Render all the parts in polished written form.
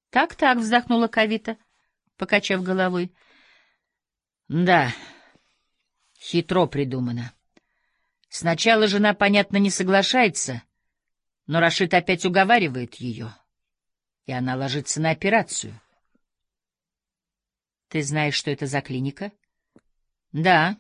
Так, вздохнула Кавита, покачав головой. Да, хитро придумано. Сначала жена, понятно, не соглашается, но Рашид опять уговаривает ее, и она ложится на операцию. Ты знаешь, что это за клиника? Да.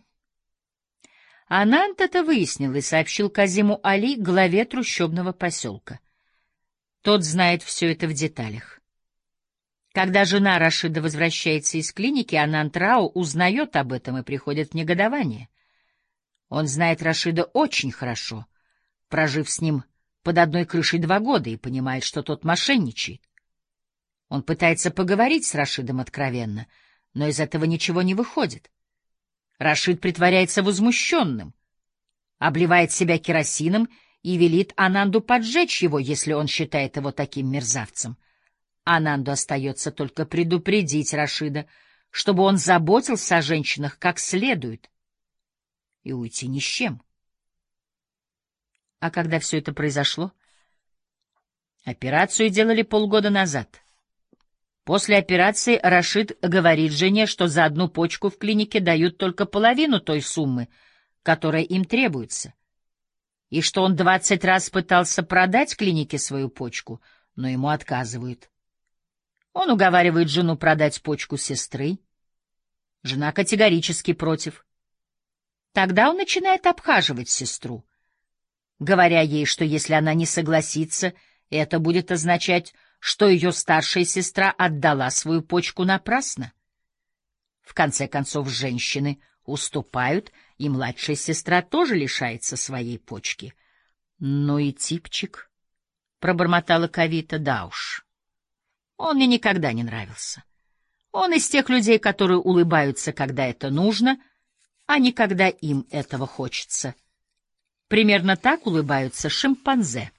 Анант это выяснил и сообщил Казиму Али, главе трущобного поселка. Тот знает все это в деталях. Когда жена Рашида возвращается из клиники, Анант Рао узнает об этом и приходит в негодование. Он знает Рашида очень хорошо, прожив с ним под одной крышей 2 года, и понимает, что тот мошенничает. Он пытается поговорить с Рашидом откровенно, но из этого ничего не выходит. Рашид притворяется возмущенным, обливает себя керосином и велит Ананду поджечь его, если он считает его таким мерзавцем. Ананду остается только предупредить Рашида, чтобы он заботился о женщинах как следует, и уйти ни с чем. А когда все это произошло? Операцию делали полгода назад. После операции Рашид говорит жене, что за 1 почку в клинике дают только половину той суммы, которая им требуется, и что он 20 раз пытался продать клинике свою почку, но ему отказывают. Он уговаривает жену продать почку сестры. Жена категорически против. Тогда он начинает обхаживать сестру, говоря ей, что если она не согласится, это будет означать, что ее старшая сестра отдала свою почку напрасно. В конце концов, женщины уступают, и младшая сестра тоже лишается своей почки. — Ну и типчик, — пробормотала Кавита, — да уж. Он мне никогда не нравился. Он из тех людей, которые улыбаются, когда это нужно, а не когда им этого хочется. Примерно так улыбаются шимпанзе.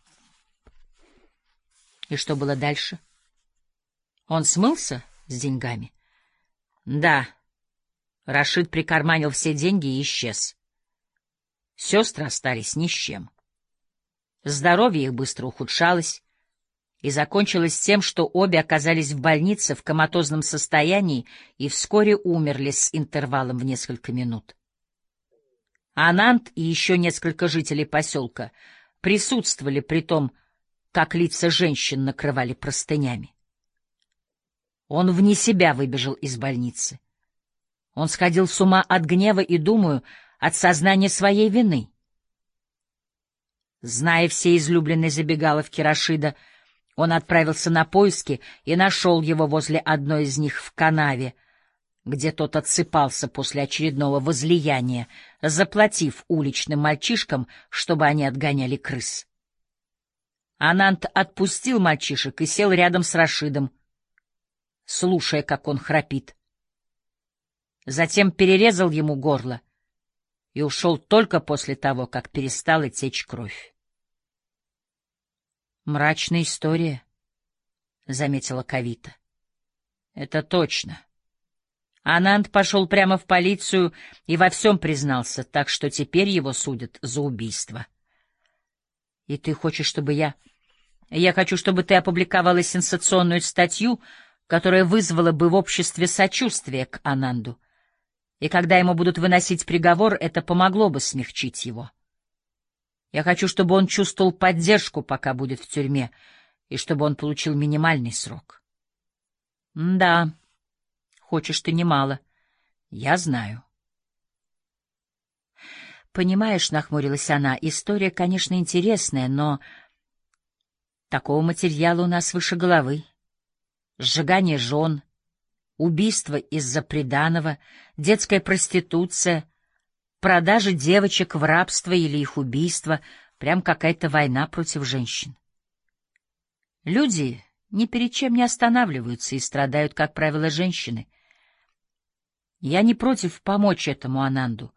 И что было дальше? Он смылся с деньгами? Да. Рашид прикарманил все деньги и исчез. Сестры остались ни с чем. Здоровье их быстро ухудшалось и закончилось тем, что обе оказались в больнице в коматозном состоянии и вскоре умерли с интервалом в несколько минут. Анант и еще несколько жителей поселка присутствовали при том, как лица женщин накрывали простынями. Он вне себя выбежал из больницы. Он сходил с ума от гнева и, думаю, от сознания своей вины. Зная все излюбленные забегаловки Рашида, он отправился на поиски и нашел его возле одной из них в канаве, где тот отсыпался после очередного возлияния, заплатив уличным мальчишкам, чтобы они отгоняли крыс. Анант отпустил мальчишек и сел рядом с Рашидом, слушая, как он храпит. Затем перерезал ему горло и ушел только после того, как перестала течь кровь. «Мрачная история», — заметила Кавита. «Это точно». Анант пошел прямо в полицию и во всем признался, так что теперь его судят за убийство. «И ты хочешь, чтобы я... Я хочу, чтобы ты опубликовала сенсационную статью, которая вызвала бы в обществе сочувствие к Ананду. И когда ему будут выносить приговор, это помогло бы смягчить его. Я хочу, чтобы он чувствовал поддержку, пока будет в тюрьме, и чтобы он получил минимальный срок». «Да, хочешь ты немало. Я знаю». «Понимаешь, — нахмурилась она, — история, конечно, интересная, но такого материала у нас выше головы. Сжигание жен, убийство из-за приданого, детская проституция, продажа девочек в рабство или их убийство — прям какая-то война против женщин. Люди ни перед чем не останавливаются и страдают, как правило, женщины. Я не против помочь этому Ананду.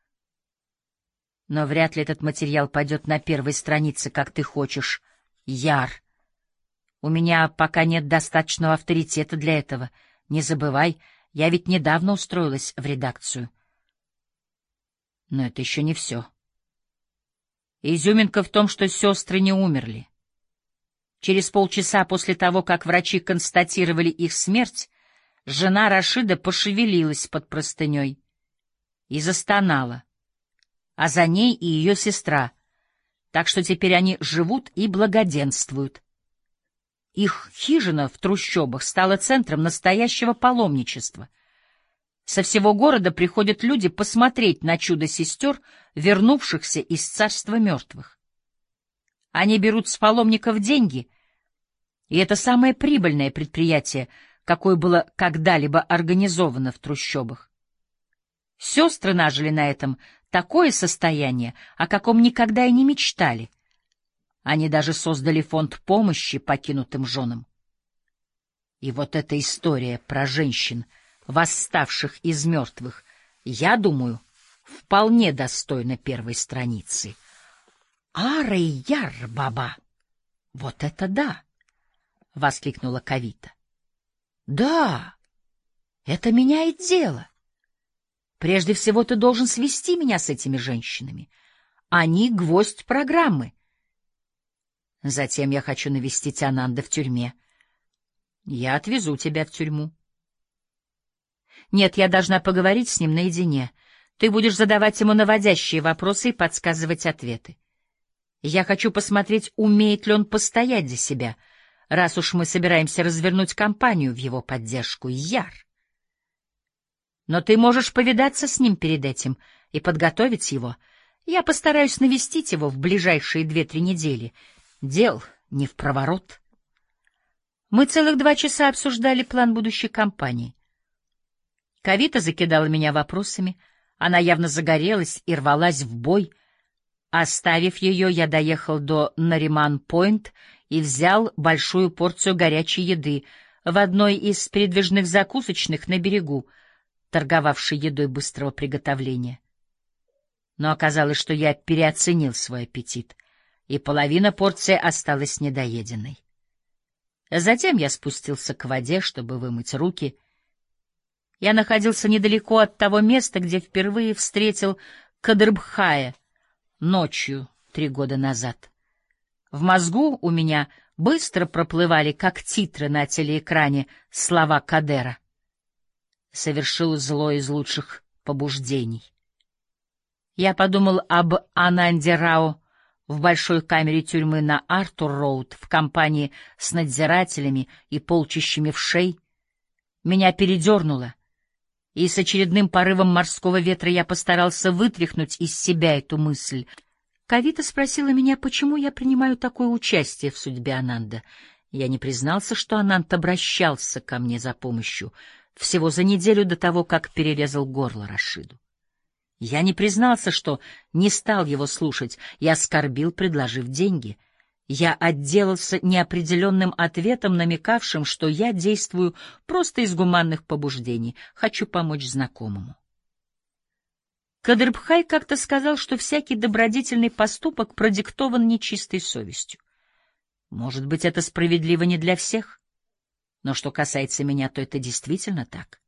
Но вряд ли этот материал пойдет на первой странице, как ты хочешь, Яр. У меня пока нет достаточного авторитета для этого. Не забывай, я ведь недавно устроилась в редакцию. Но это еще не все. Изюминка в том, что сестры не умерли. Через полчаса после того, как врачи констатировали их смерть, жена Рашида пошевелилась под простыней и застонала, а за ней и ее сестра, так что теперь они живут и благоденствуют. Их хижина в трущобах стала центром настоящего паломничества. Со всего города приходят люди посмотреть на чудо сестер, вернувшихся из царства мертвых. Они берут с паломников деньги, и это самое прибыльное предприятие, какое было когда-либо организовано в трущобах. Сестры нажили на этом такое состояние, о каком никогда и не мечтали. Они даже создали фонд помощи покинутым женам. И вот эта история про женщин, восставших из мертвых, я думаю, вполне достойна первой страницы. «Ары-яр, баба! Вот это да!» — воскликнула Кавита. «Да, это меняет дело. Прежде всего ты должен свести меня с этими женщинами. Они — гвоздь программы. Затем я хочу навестить Ананда в тюрьме. Я отвезу тебя в тюрьму. Нет, я должна поговорить с ним наедине. Ты будешь задавать ему наводящие вопросы и подсказывать ответы. Я хочу посмотреть, умеет ли он постоять за себя, раз уж мы собираемся развернуть кампанию в его поддержку. Яр. Но ты можешь повидаться с ним перед этим и подготовить его. Я постараюсь навестить его в ближайшие 2-3 недели. Дел не впроворот. Мы целых 2 часа обсуждали план будущей кампании. Кавита закидала меня вопросами. Она явно загорелась и рвалась в бой. Оставив ее, я доехал до Нариман-Пойнт и взял большую порцию горячей еды в одной из передвижных закусочных на берегу, торговавшей едой быстрого приготовления. Но оказалось, что я переоценил свой аппетит, и половина порции осталась недоеденной. Затем я спустился к воде, чтобы вымыть руки. Я находился недалеко от того места, где впервые встретил Кадрбхая ночью 3 года назад. В мозгу у меня быстро проплывали, как титры на телеэкране, слова Кадера. Совершил зло из лучших побуждений. Я подумал об Ананде Рао в большой камере тюрьмы на Артур-Роуд в компании с надзирателями и полчищами вшей. Меня передернуло, и с очередным порывом морского ветра я постарался вытряхнуть из себя эту мысль. Кавита спросила меня, почему я принимаю такое участие в судьбе Ананда. Я не признался, что Ананд обращался ко мне за помощью всего за неделю до того, как перерезал горло Рашиду. Я не признался, что не стал его слушать, я оскорбил, предложив деньги. Я отделался неопределенным ответом, намекавшим, что я действую просто из гуманных побуждений, хочу помочь знакомому. Кадрбхай как-то сказал, что всякий добродетельный поступок продиктован нечистой совестью. Может быть, это справедливо не для всех, но что касается меня, то это действительно так.